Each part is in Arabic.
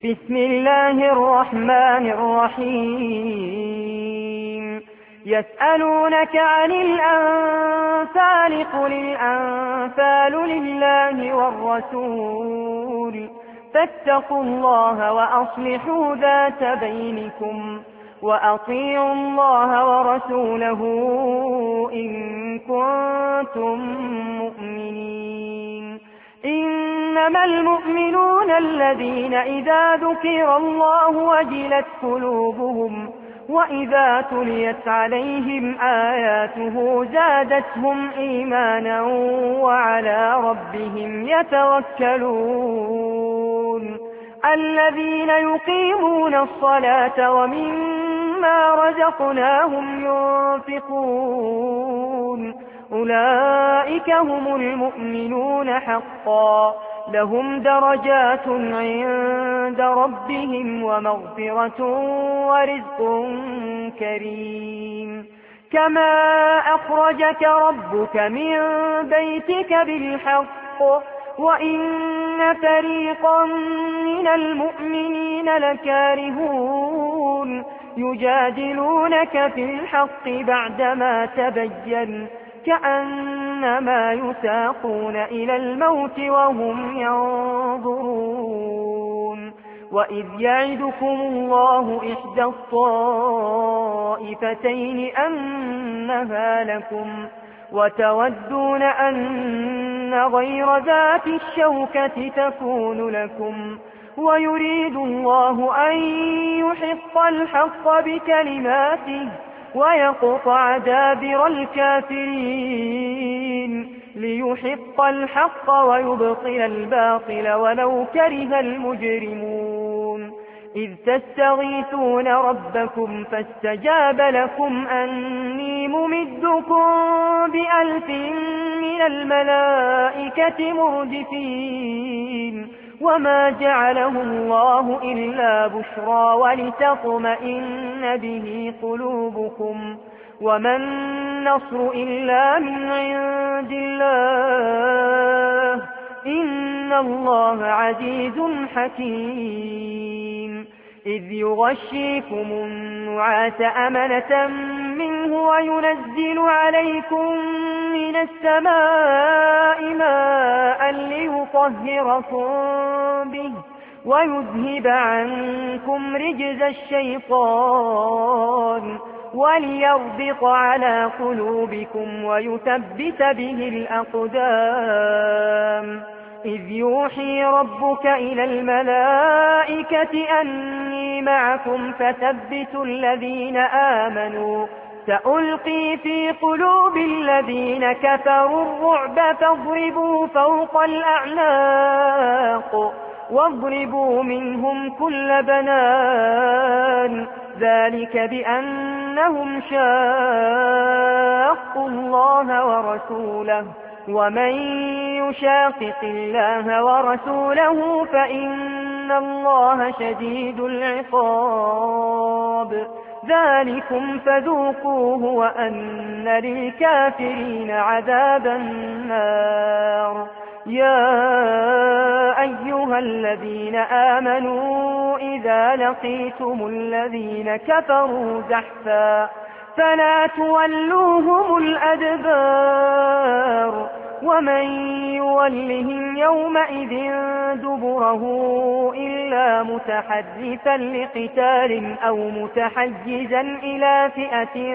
بسم الله الرحمن الرحيم. يسألونك عن الأنفال قل الأنفال لله والرسول فاتقوا الله وأصلحوا ذات بينكم وأطيعوا الله ورسوله إن كنتم مؤمنين. إنما المؤمنون الذين إذا ذكر الله وجلت قلوبهم وإذا تليت عليهم آياته زادتهم إيمانا وعلى ربهم يتوكلون. الذين يقيمون الصلاة ومما رزقناهم ينفقون أولئك هم المؤمنون حقا لهم درجات عند ربهم ومغفرة ورزق كريم. كما أخرجك ربك من بيتك بالحق وإن فريقا من المؤمنين لكارهون يجادلونك في الحق بعدما تبين كأنما يساقون إلى الموت وهم ينظرون. وإذ يعدكم الله إحدى الطائفتين أنها لكم وتودون أن غير ذات الشوكة تكون لكم ويريد الله أن يحق الحق بكلماته ويقطع دابر الكافرين ليحق الحق ويبطل الباطل ولو كره المجرمون. إذ تستغيثون ربكم فاستجاب لكم أني ممدكم ب1000 من الملائكة مردفين. وما جعله الله إلا بشرى ولتطمئن به قلوبكم وما النصر إلا من عند الله إن الله عزيز حكيم. إذ يغشيكم النعاس أمنة منه وينزل عليكم من السماء ماء ليطهركم به ويذهب عنكم رجز الشيطان وليربط على قلوبكم ويثبت به الأقدام. إذ يوحي ربك إلى الملائكة أني معكم فثبتوا الذين آمنوا سألقي في قلوب الذين كفروا الرعب فاضربوا فوق الأعناق واضربوا منهم كل بنان ذلك بأنهم شاقوا الله ورسوله ومن يشاقق الله ورسوله فإن الله شديد العقاب. ذلكم فذوقوه وأن للكافرين عذاب النار. يا أيها الذين آمنوا إذا لقيتم الذين كفروا زحفا فلا تولوهم الأدبار ومن يولهم يومئذ دبره إلا متحرفا لقتال أو متحيزا إلى فئة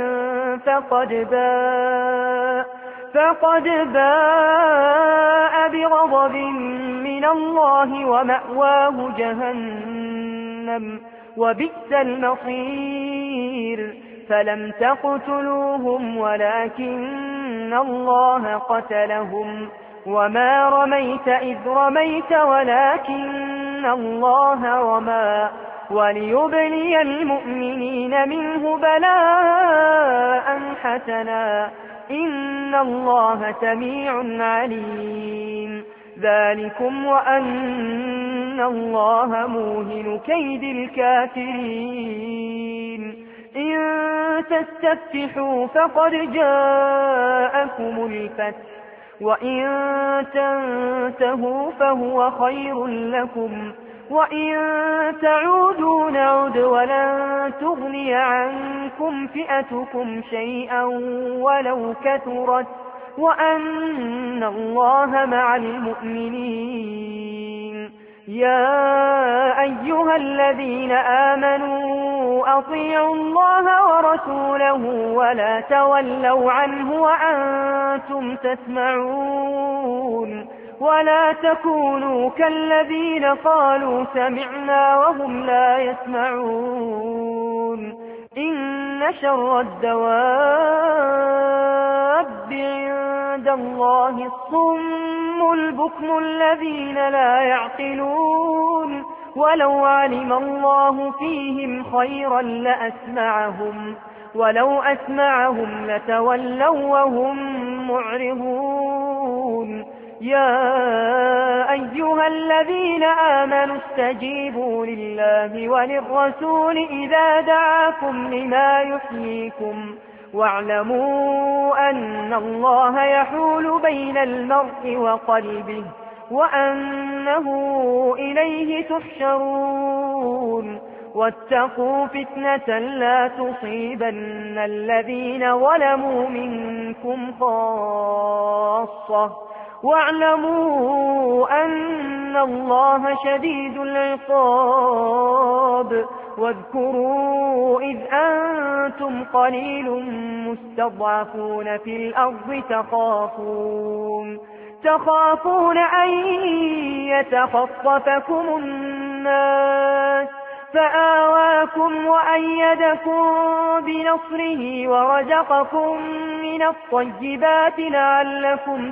فقد باء بغضب من الله ومأواه جهنم وبئس المصير. فلم تقتلوهم ولكن الله قتلهم وما رميت إذ رميت ولكن الله رمى وليبلي المؤمنين منه بلاء حسنا إن الله سميع عليم. ذلكم وأن الله موهن كيد الكافرين. إن تستفتحوا فقد جاءكم الفتح وإن تنتهوا فهو خير لكم وإن تعودوا نعد ولن تغني عنكم فئتكم شيئا ولو كثرت وأن الله مع المؤمنين. يا أيها الذين آمنوا أطيعوا الله ورسوله ولا تولوا عنه وأنتم تسمعون ولا تكونوا كالذين قالوا سمعنا وهم لا يسمعون. إن شر الدواب عند الله الصم البكم الذين لا يعقلون ولو علم الله فيهم خيرا لأسمعهم ولو أسمعهم لتولوا وهم معرضون. يا أيها الذين آمنوا استجيبوا لله وللرسول إذا دعاكم لما يحييكم واعلموا أن الله يحول بين المرء وقلبه وأنه إليه تحشرون. واتقوا فتنة لا تصيبن الذين ظلموا منكم خاصة واعلموا أن الله شديد العقاب. واذكروا إذ أنتم قليل مستضعفون في الأرض تخافون أن يتخطفكم الناس فآواكم وأيدكم بنصره ورزقكم من الطيبات لعلكم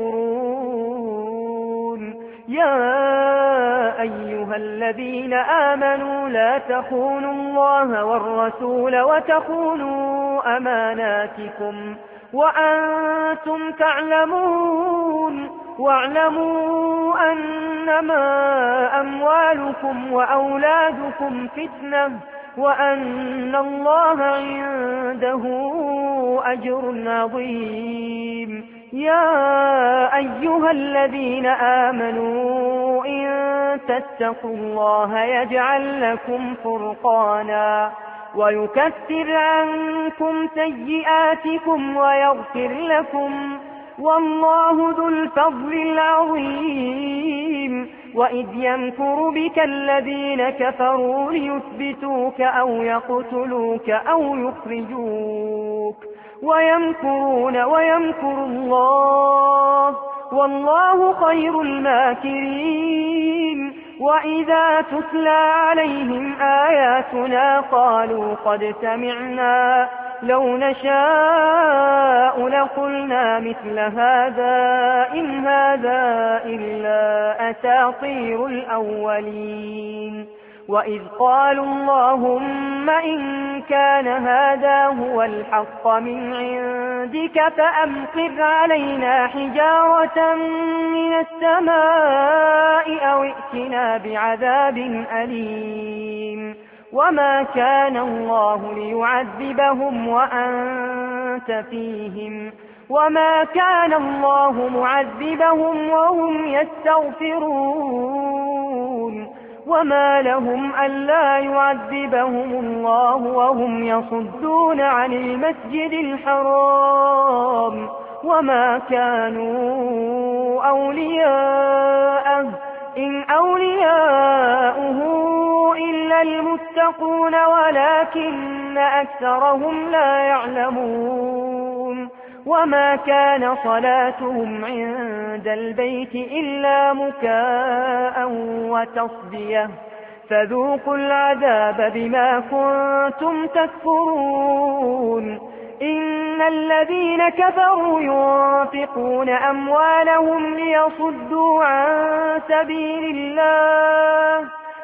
تشكرون. يا أيها الذين آمنوا لا تخونوا الله والرسول وتخونوا أماناتكم وأنتم تعلمون. واعلموا أنما أموالكم وأولادكم فتنة وأن الله عنده أجر عظيم. يا أيها الذين آمنوا إن تتقوا الله يجعل لكم فرقانا ويكفر عنكم سيئاتكم ويغفر لكم والله ذو الفضل العظيم. وإذ يمكر بك الذين كفروا ليثبتوك أو يقتلوك أو يخرجوك ويمكرون ويمكر الله والله خير الماكرين. وإذا تتلى عليهم آياتنا قالوا قد سمعنا لو نشاء لقلنا مثل هذا إن هذا إلا أساطير الأولين. وإذ قالوا اللهم إن كان هذا هو الحق من عندك فأمطر علينا حجارة من السماء أو ائتنا بعذاب أليم. وما كان الله ليعذبهم وأنت فيهم وما كان الله معذبهم وهم يستغفرون. وما لهم ألا يعذبهم الله وهم يصدون عن المسجد الحرام وما كانوا أولياءه إن أولياؤه إلا المتقون ولكن أكثرهم لا يعلمون. وما كان صلاتهم عند البيت إلا مكاء وتصدية فذوقوا العذاب بما كنتم تكفرون. إن الذين كفروا ينفقون أموالهم ليصدوا عن سبيل الله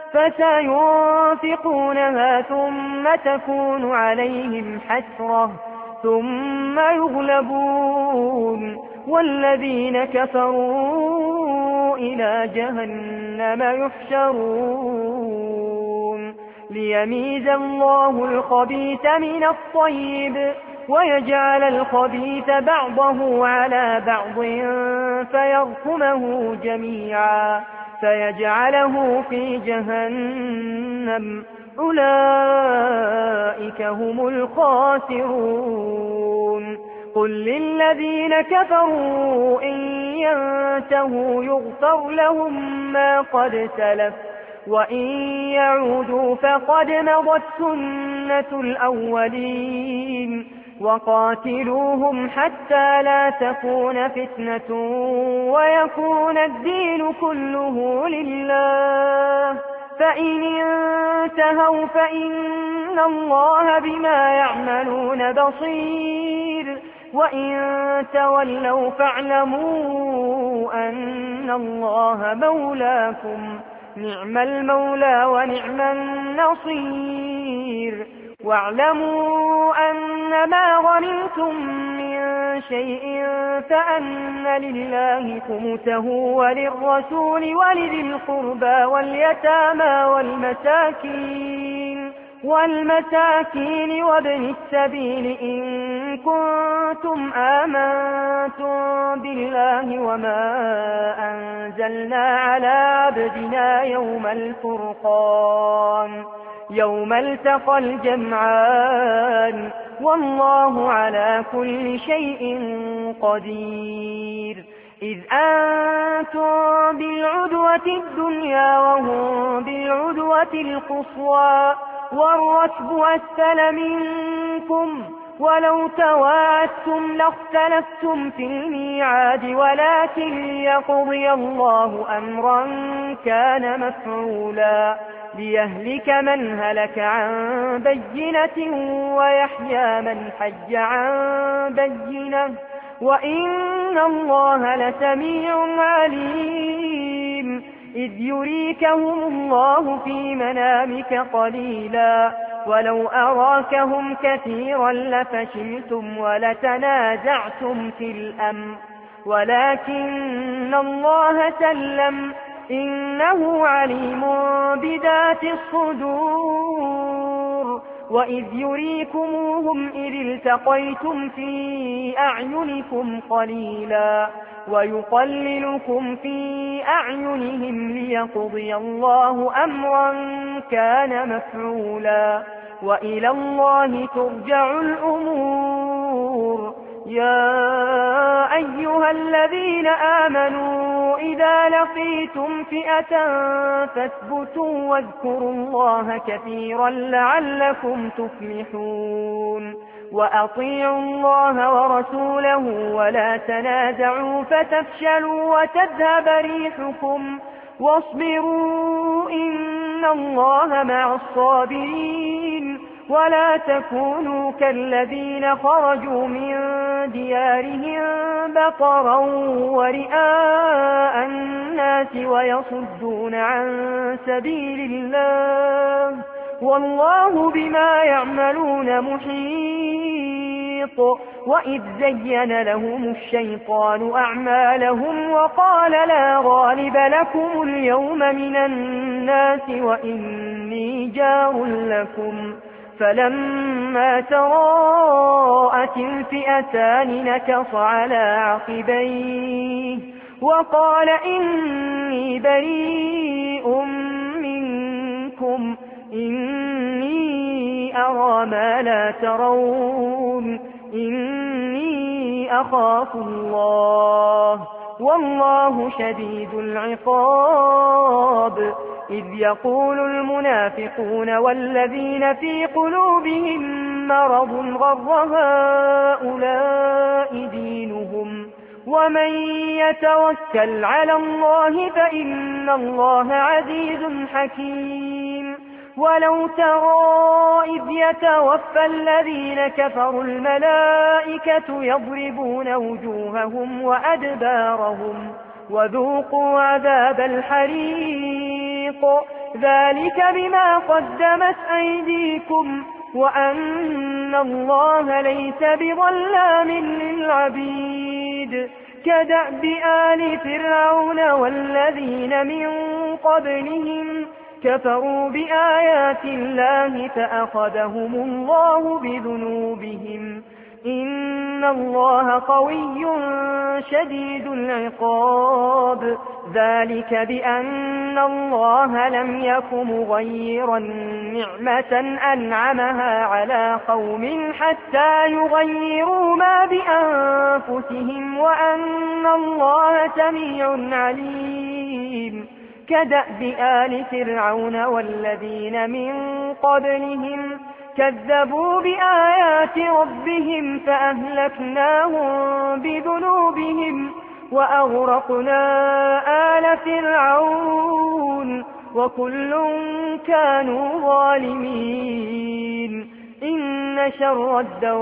فسينفقونها ثم تكون عليهم حسرة ثم يغلبون والذين كفروا إلى جهنم يحشرون. ليميز الله الخبيث من الطيب ويجعل الخبيث بعضه على بعض فيركمه جميعا فيجعله في جهنم أولئك هم الخاسرون قل للذين كفروا إن ينتهوا يغفر لهم ما قد سلف وإن يعودوا فقد مضت سنة الأولين وقاتلوهم حتى لا تكون فتنة ويكون الدين كله لله فإن انتهوا فإن الله بما يعملون بصير وإن تولوا فاعلموا أن الله مولاكم نعم المولى ونعم النصير واعلموا أن ما غنمتم من شيء فأن لله خمسه وللرسول ولذي القربى واليتامى والمساكين وابن السبيل إن كنتم آمنتم بالله وما أنزلنا على عبدنا يوم الفرقان يوم التقى الجمعان والله على كل شيء قدير إذ أنتم بالعدوة الدنيا وهم بالعدوة القصوى والركب أسفل منكم ولو تواعدتم لاختلفتم في الميعاد ولكن ليقضي الله أمرا كان مفعولا ليهلك من هلك عن بينة ويحيى من حج عن بينة وإن الله لسميع عليم إذ يريكهم الله في منامك قليلا ولو أراكهم كثيرا لفشلتم ولتنازعتم في الأمر ولكن الله سلم إنه عليم بذات الصدور وإذ يريكموهم إذ التقيتم في أعينكم قليلا ويقللكم في أعينهم ليقضي الله أمرا كان مفعولا وإلى الله ترجع الأمور يا أيها الذين آمنوا إذا لقيتم فئة فاثبتوا واذكروا الله كثيرا لعلكم تفلحون وأطيعوا الله ورسوله ولا تنازعوا فتفشلوا وتذهب ريحكم واصبروا إن الله مع الصابرين ولا تكونوا كالذين خرجوا من ديارهم بطرا ورئاء الناس ويصدون عن سبيل الله والله بما يعملون محيط وإذ زين لهم الشيطان أعمالهم وقال لا غالب لكم اليوم من الناس وإني جار لكم فلما تراءت الفئتان نكص على عقبيه وقال إني بريء منكم إني أرى ما لا ترون إني أخاف الله والله شديد العقاب إذ يقول المنافقون والذين في قلوبهم مرض غر هؤلاء دينهم ومن يتوكل على الله فإن الله عزيز حكيم ولو ترى إذ يتوفى الذين كفروا الملائكة يضربون وجوههم وأدبارهم وذوقوا عذاب الحريق ذلك بما قدمت أيديكم وأن الله ليس بظلام للعبيد كدأب آل فرعون والذين من قبلهم كفروا بآيات الله فأخذهم الله بذنوبهم إن الله قوي شديد العقاب ذلك بأن الله لم يك مغيرا نعمة أنعمها على قوم حتى يغيروا ما بأنفسهم وأن الله سميع عليم كدأب آل فرعون والذين من قبلهم كذبوا بآيات ربهم فأهلكناهم بذنوبهم وأغرقنا آل فرعون وكل كانوا ظالمين إن شر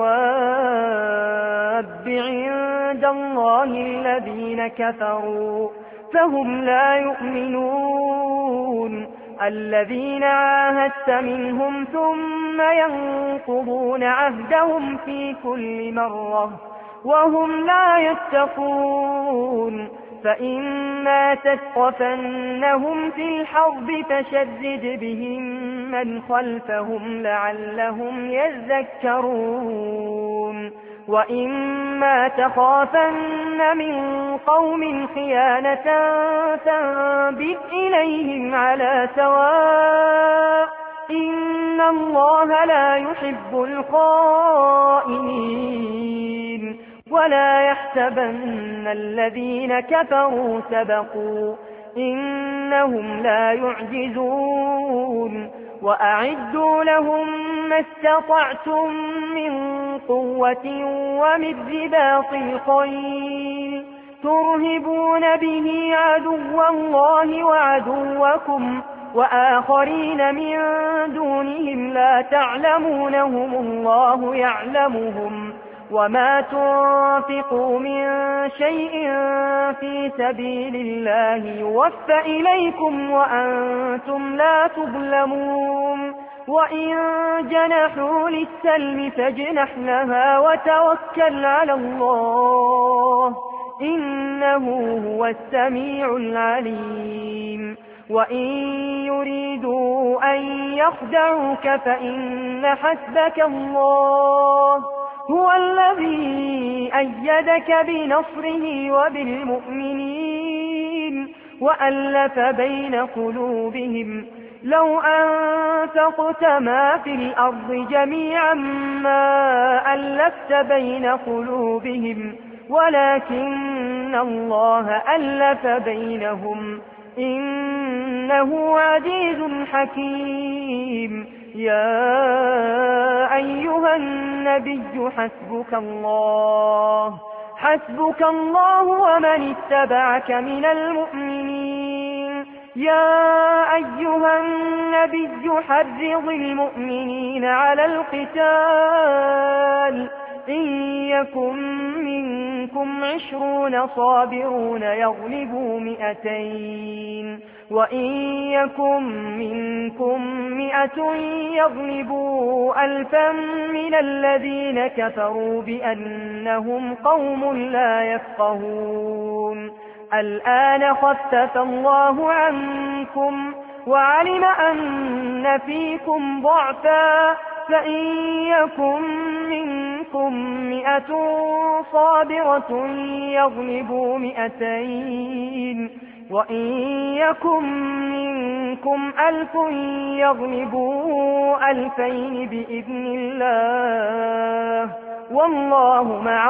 الدواب عند الله الذين كفروا فهم لا يؤمنون الذين عاهدت منهم ثم ينقضون عهدهم في كل مرة وهم لا يتقون فإما تثقفنهم في الحرب فشدد بهم من خلفهم لعلهم يذكرون وإما تخافن من قوم خيانة فانبذ إليهم على سواء إن الله لا يحب الخائنين ولا يحسبن الذين كفروا سبقوا إنهم لا يعجزون وأعدوا لهم ما استطعتم من قوة ومن رباط الخيل ترهبون به عدو الله وعدوكم وآخرين من دونهم لا تعلمونهم الله يعلمهم وما تنفقوا من شيء في سبيل الله يوفى إليكم وأنتم لا تظلمون وإن جنحوا للسلم فاجنح لها وتوكل على الله إنه هو السميع العليم وإن يريدوا أن يخدعوك فإن حسبك الله هو الذي أيدك بنصره وبالمؤمنين وألف بين قلوبهم لو أنفقت ما في الأرض جميعا ما ألفت بين قلوبهم ولكن الله ألف بينهم إنه عزيز حكيم يا أيها النبي حسبك الله ومن اتبعك من المؤمنين يا أيها النبي حرض المؤمنين على القتال إن يكن منكم 20 صابرون يغلبوا 200 وإن يكن منكم 100 يغلبوا 1000 من الذين كفروا بأنهم قوم لا يفقهون الآن خفف الله عنكم وعلم أن فيكم ضعفا فإن يكن منكم 100 صابرة يغلبوا 200 وإن يكن منكم 1000 يغلبوا 2000 بإذن الله والله مع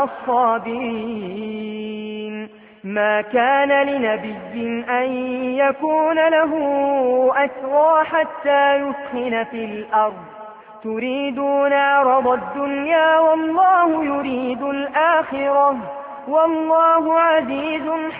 الصابرين ما كان لنبي أن يكون له أسرى حتى يسخن في الأرض تريدون عرض الدنيا والله يريد الآخرة والله عزيز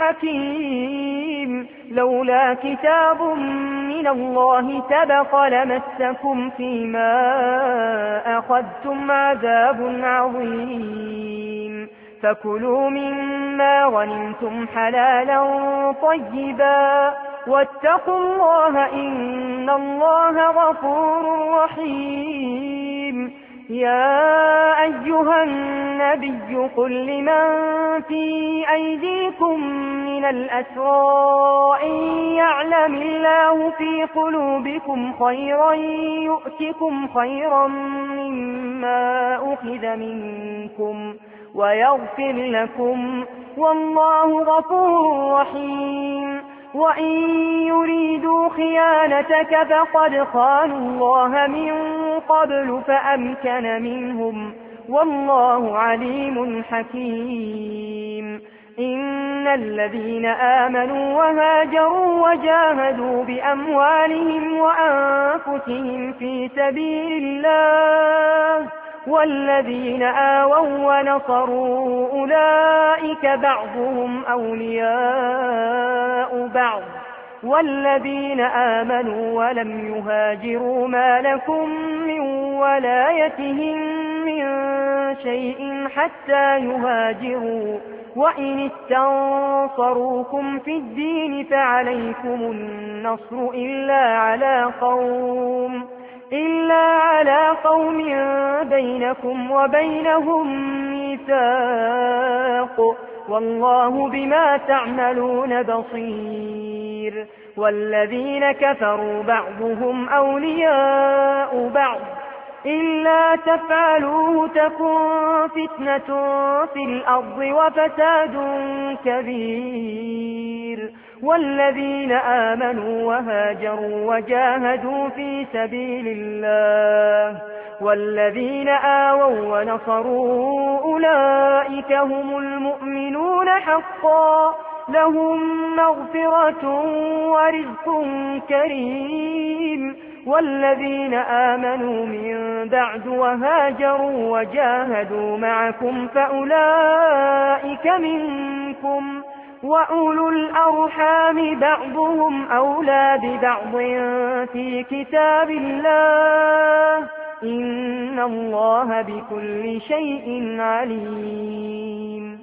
حكيم لولا كتاب من الله سبق لمسكم فيما أخذتم عذاب عظيم فكلوا مما غنمتم حلالا طيبا واتقوا الله إن الله غفور رحيم يا أيها النبي قل لمن في أيديكم من الأسرى إن يعلم الله في قلوبكم خيرا يؤتكم خيرا مما أخذ منكم ويغفر لكم والله غفور رحيم وإن يريدوا خيانتك فقد خانوا الله من قبل فأمكن منهم والله عليم حكيم إن الذين آمنوا وهاجروا وجاهدوا بأموالهم وأنفسهم في سبيل الله والذين آووا ونصروا أولئك بعضهم أولياء بعض والذين آمنوا ولم يهاجروا ما لكم من ولايتهم من شيء حتى يهاجروا وإن استنصروكم في الدين فعليكم النصر إلا على قوم بينكم وبينهم ميثاق والله بما تعملون بصير والذين كفروا بعضهم أولياء بعض إلا تفعلوه تكن فتنة في الأرض وفساد كبير والذين آمنوا وهاجروا وجاهدوا في سبيل الله والذين آووا ونصروا أولئك هم المؤمنون حقا لهم مغفرة ورزق كريم والذين آمنوا من بعد وهاجروا وجاهدوا معكم فأولئك منكم وأولو الأرحام بعضهم أولى ببعض في كتاب الله إن الله بكل شيء عليم